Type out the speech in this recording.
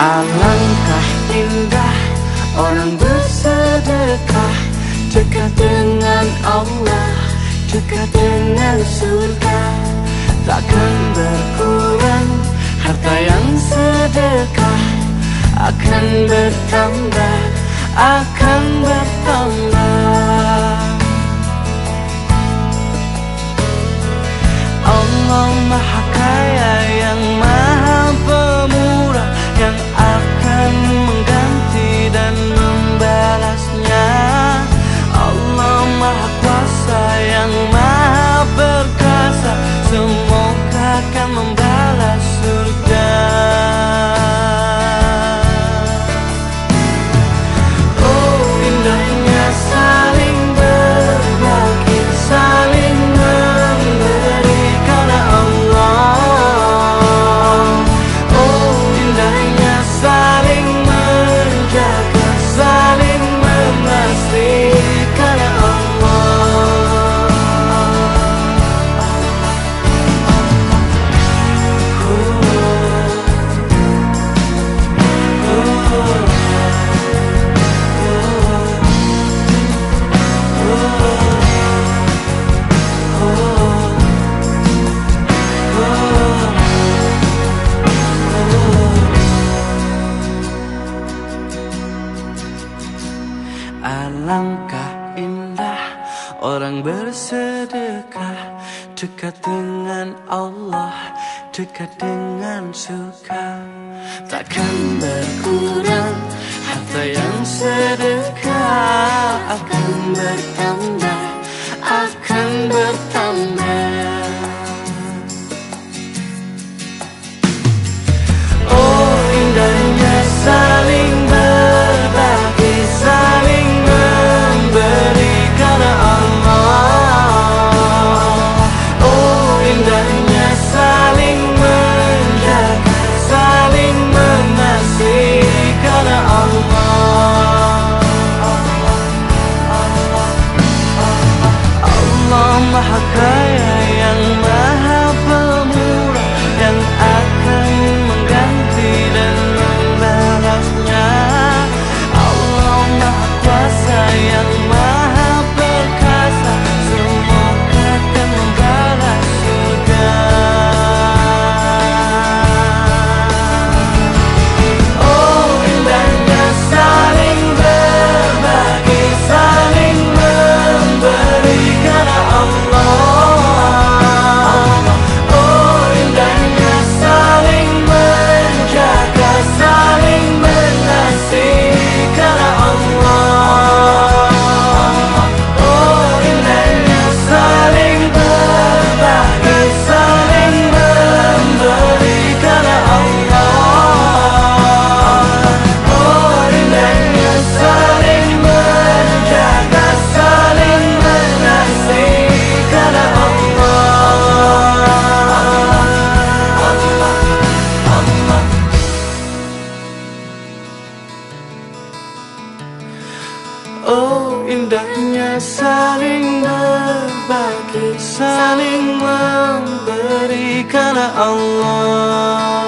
Alangkah indah orang bersedekah, dekat dengan Allah, dekat dengan surga. Takkan berkurang harta yang sedekah, akan bertambah, akan bertambah. Allah Maha Kaya yang Maha Pemurah, yang akan mengganti dan membalasnya. Allah Maha Kuasa yang Maha Perkasa, semoga akan membalas surga. Oh, indahnya saling berbagi, saling memberi karena Allah. Oh, indahnya saling menjaga, saling mengasihi karena Alangkah indah orang bersedekah, dekat dengan Allah, dekat dengan surga. Takkan berkurang harta yang sedekah, akan bertambah, akan bertambah. Oh, indahnya saling berbagi, saling memberi karena Allah. Oh, indahnya saling menjaga, saling mengasihi karena Allah. Allah Maha Kaya yang Maha Pemurah, yang akan mengganti dan membalasnya. Allah Maha Kuasa yang Maha Perkasa, semoga akan membalas surga. Oh, indahnya saling berbagi, saling memberi karena Allah. Oh, indahnya saling menjaga, saling mengasihi karena Allah. Oh, indahnya saling berbagi, saling memberi karena Allah. Oh, indahnya saling menjaga, saling mengasihi karena Allah. Oh, indahnya saling berbagi, saling memberi karena Allah.